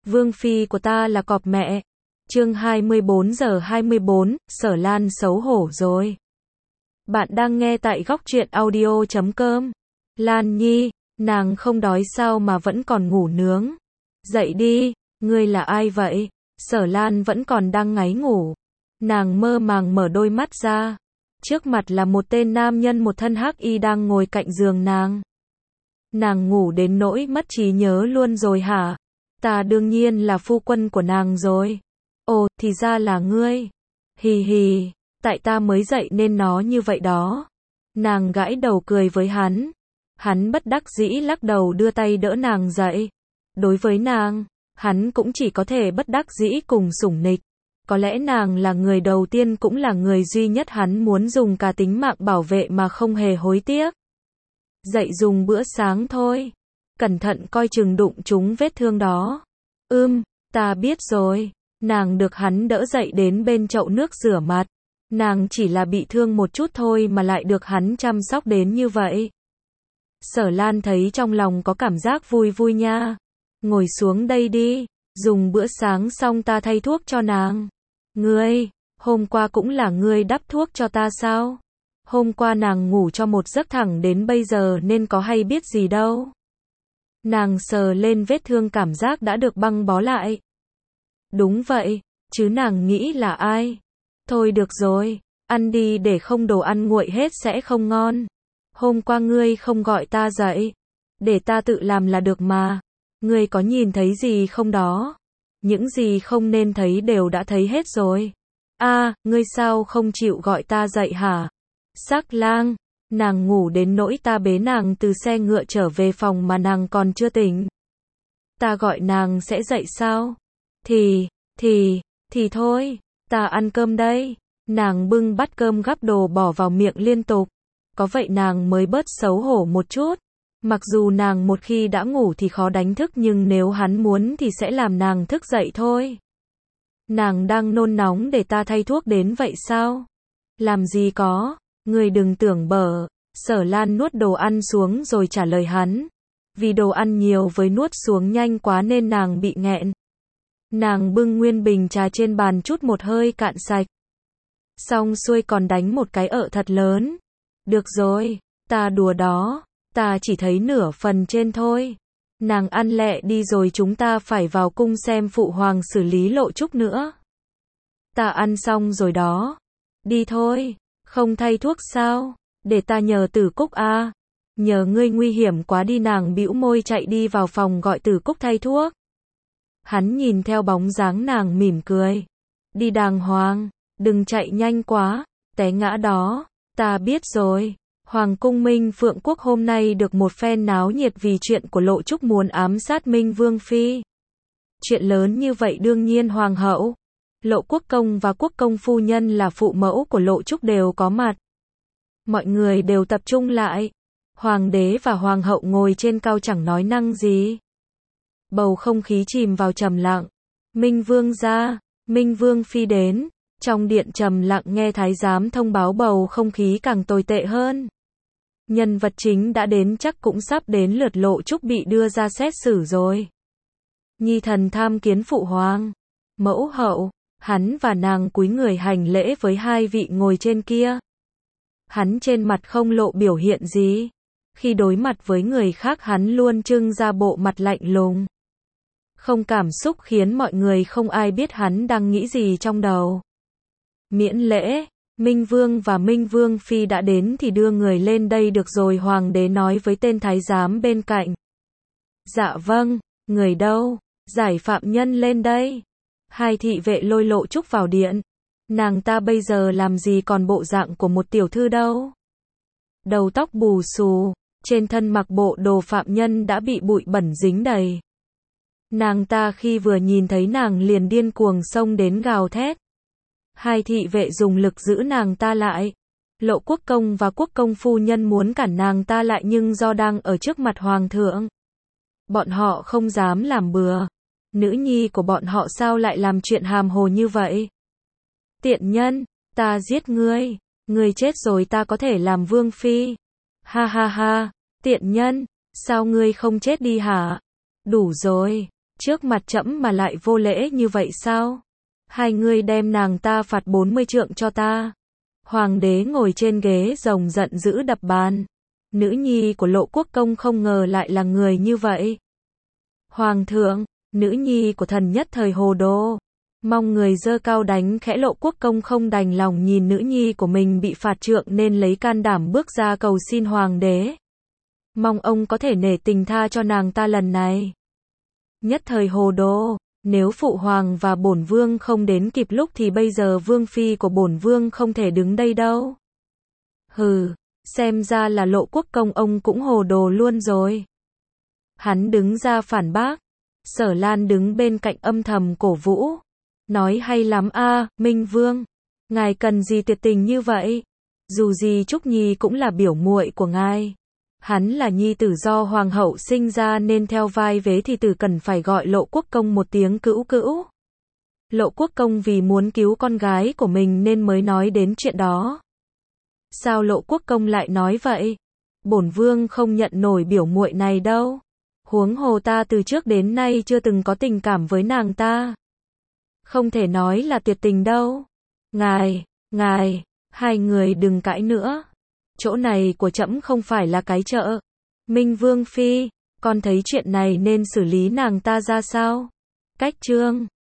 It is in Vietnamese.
Vương phi của ta là cọp mẹ. Chương 24:24, Sở Lan xấu hổ rồi. Bạn đang nghe tại góc truyện audio.com. Lan Nhi, nàng không đói sao mà vẫn còn ngủ nướng. Dậy đi, ngươi là ai vậy? Sở Lan vẫn còn đang ngáy ngủ. Nàng mơ màng mở đôi mắt ra. Trước mặt là một tên nam nhân một thân hắc y đang ngồi cạnh giường nàng. Nàng ngủ đến nỗi mất trí nhớ luôn rồi hả? Ta đương nhiên là phu quân của nàng rồi. Ồ, thì ra là ngươi. Hì hì, tại ta mới dậy nên nó như vậy đó. Nàng gãi đầu cười với hắn. Hắn bất đắc dĩ lắc đầu đưa tay đỡ nàng dậy. Đối với nàng, hắn cũng chỉ có thể bất đắc dĩ cùng sủng nịch. Có lẽ nàng là người đầu tiên cũng là người duy nhất hắn muốn dùng cả tính mạng bảo vệ mà không hề hối tiếc. Dậy dùng bữa sáng thôi. Cẩn thận coi chừng đụng trúng vết thương đó. Ta biết rồi. Nàng được hắn đỡ dậy đến bên chậu nước rửa mặt. Nàng chỉ là bị thương một chút thôi mà lại được hắn chăm sóc đến như vậy. Sở Lan thấy trong lòng có cảm giác vui vui nha. Ngồi xuống đây đi. Dùng bữa sáng xong ta thay thuốc cho nàng. Ngươi, hôm qua cũng là ngươi đắp thuốc cho ta sao? Hôm qua nàng ngủ cho một giấc thẳng đến bây giờ nên có hay biết gì đâu. Nàng sờ lên vết thương cảm giác đã được băng bó lại. Đúng vậy, chứ nàng nghĩ là ai? Thôi được rồi, ăn đi để không đồ ăn nguội hết sẽ không ngon. Hôm qua ngươi không gọi ta dậy. Để ta tự làm là được mà. Ngươi có nhìn thấy gì không đó? Những gì không nên thấy đều đã thấy hết rồi. Ngươi sao không chịu gọi ta dậy hả? Sắc lang, nàng ngủ đến nỗi ta bế nàng từ xe ngựa trở về phòng mà nàng còn chưa tỉnh. Ta gọi nàng sẽ dậy sao? Thì thôi, ta ăn cơm đây. Nàng bưng bát cơm gắp đồ bỏ vào miệng liên tục. Có vậy nàng mới bớt xấu hổ một chút. Mặc dù nàng một khi đã ngủ thì khó đánh thức nhưng nếu hắn muốn thì sẽ làm nàng thức dậy thôi. Nàng đang nôn nóng để ta thay thuốc đến vậy sao? Làm gì có, ngươi đừng tưởng bở. Sở Lan nuốt đồ ăn xuống rồi trả lời hắn. Vì đồ ăn nhiều với nuốt xuống nhanh quá nên nàng bị nghẹn. Nàng bưng nguyên bình trà trên bàn chút một hơi cạn sạch. Xong xuôi còn đánh một cái ợ thật lớn. Được rồi, ta đùa đó. Ta chỉ thấy nửa phần trên thôi. Nàng ăn lẹ đi rồi chúng ta phải vào cung xem phụ hoàng xử lý Lộ Trúc nữa. Ta ăn xong rồi đó. Đi thôi, không thay thuốc sao? Để ta nhờ Tử Cúc Nhờ ngươi nguy hiểm quá đi nàng bĩu môi chạy đi vào phòng gọi Tử Cúc thay thuốc. Hắn nhìn theo bóng dáng nàng mỉm cười. Đi đàng hoàng, đừng chạy nhanh quá, té ngã đó. Ta biết rồi. Hoàng cung Minh Phượng Quốc hôm nay được một phen náo nhiệt vì chuyện của Lộ Trúc muốn ám sát Minh Vương Phi. Chuyện lớn như vậy đương nhiên Hoàng hậu, Lộ Quốc công và Quốc công phu nhân là phụ mẫu của Lộ Trúc đều có mặt. Mọi người đều tập trung lại. Hoàng đế và Hoàng hậu ngồi trên cao chẳng nói năng gì. Bầu không khí chìm vào trầm lặng. Minh Vương ra, Minh Vương Phi đến. Trong điện trầm lặng nghe thái giám thông báo bầu không khí càng tồi tệ hơn. Nhân vật chính đã đến chắc cũng sắp đến lượt Lộ Trúc bị đưa ra xét xử rồi. Nhi thần tham kiến phụ hoàng. Mẫu hậu, hắn và nàng cúi người hành lễ với hai vị ngồi trên kia. Hắn trên mặt không lộ biểu hiện gì. Khi đối mặt với người khác hắn luôn trưng ra bộ mặt lạnh lùng. Không cảm xúc khiến mọi người không ai biết hắn đang nghĩ gì trong đầu. Miễn lễ. Minh Vương và Minh Vương Phi đã đến thì đưa người lên đây được rồi Hoàng đế nói với tên thái giám bên cạnh. Dạ vâng, người đâu? Giải phạm nhân lên đây. Hai thị vệ lôi Lộ Trúc vào điện. Nàng ta bây giờ làm gì còn bộ dạng của một tiểu thư đâu. Đầu tóc bù xù, trên thân mặc bộ đồ phạm nhân đã bị bụi bẩn dính đầy. Nàng ta khi vừa nhìn thấy nàng liền điên cuồng xông đến gào thét. Hai thị vệ dùng lực giữ nàng ta lại. Lộ Quốc công và Quốc công phu nhân muốn cản nàng ta lại nhưng do đang ở trước mặt hoàng thượng. Bọn họ không dám làm bừa. Nữ nhi của bọn họ sao lại làm chuyện hàm hồ như vậy? Tiện nhân, ta giết ngươi. Ngươi chết rồi ta có thể làm vương phi. Ha ha ha, tiện nhân, sao ngươi không chết đi hả? Đủ rồi, Trước mặt trẫm mà lại vô lễ như vậy sao? Hai ngươi đem nàng ta phạt 40 trượng cho ta. Hoàng đế ngồi trên ghế rồng giận dữ đập bàn. Nữ nhi của Lộ Quốc Công không ngờ lại là người như vậy. Hoàng thượng, nữ nhi của thần nhất thời hồ đồ. Mong người giơ cao đánh khẽ. Lộ Quốc Công không đành lòng nhìn nữ nhi của mình bị phạt trượng nên lấy can đảm bước ra cầu xin hoàng đế. Mong ông có thể nể tình tha cho nàng ta lần này. Nhất thời hồ đồ, nếu phụ hoàng và bổn vương không đến kịp lúc thì bây giờ vương phi của bổn vương không thể đứng đây đâu. Hừ, xem ra là Lộ Quốc Công ông cũng hồ đồ luôn rồi. Hắn đứng ra phản bác. Sở Lan đứng bên cạnh âm thầm cổ vũ. Nói hay lắm a, Minh Vương. Ngài cần gì tuyệt tình như vậy? Dù gì Trúc Nhi cũng là biểu muội của ngài. Hắn là nhi tử do hoàng hậu sinh ra nên theo vai vế thì tử cần phải gọi Lộ Quốc Công một tiếng cữu cữu. Lộ Quốc Công vì muốn cứu con gái của mình nên mới nói đến chuyện đó. Sao Lộ Quốc Công lại nói vậy? Bổn vương không nhận nổi biểu muội này đâu. Huống hồ ta từ trước đến nay chưa từng có tình cảm với nàng ta. Không thể nói là tuyệt tình đâu. Ngài, hai người đừng cãi nữa. Chỗ này của trẫm không phải là cái chợ. Minh Vương phi, con thấy chuyện này nên xử lý nàng ta ra sao? Cách chương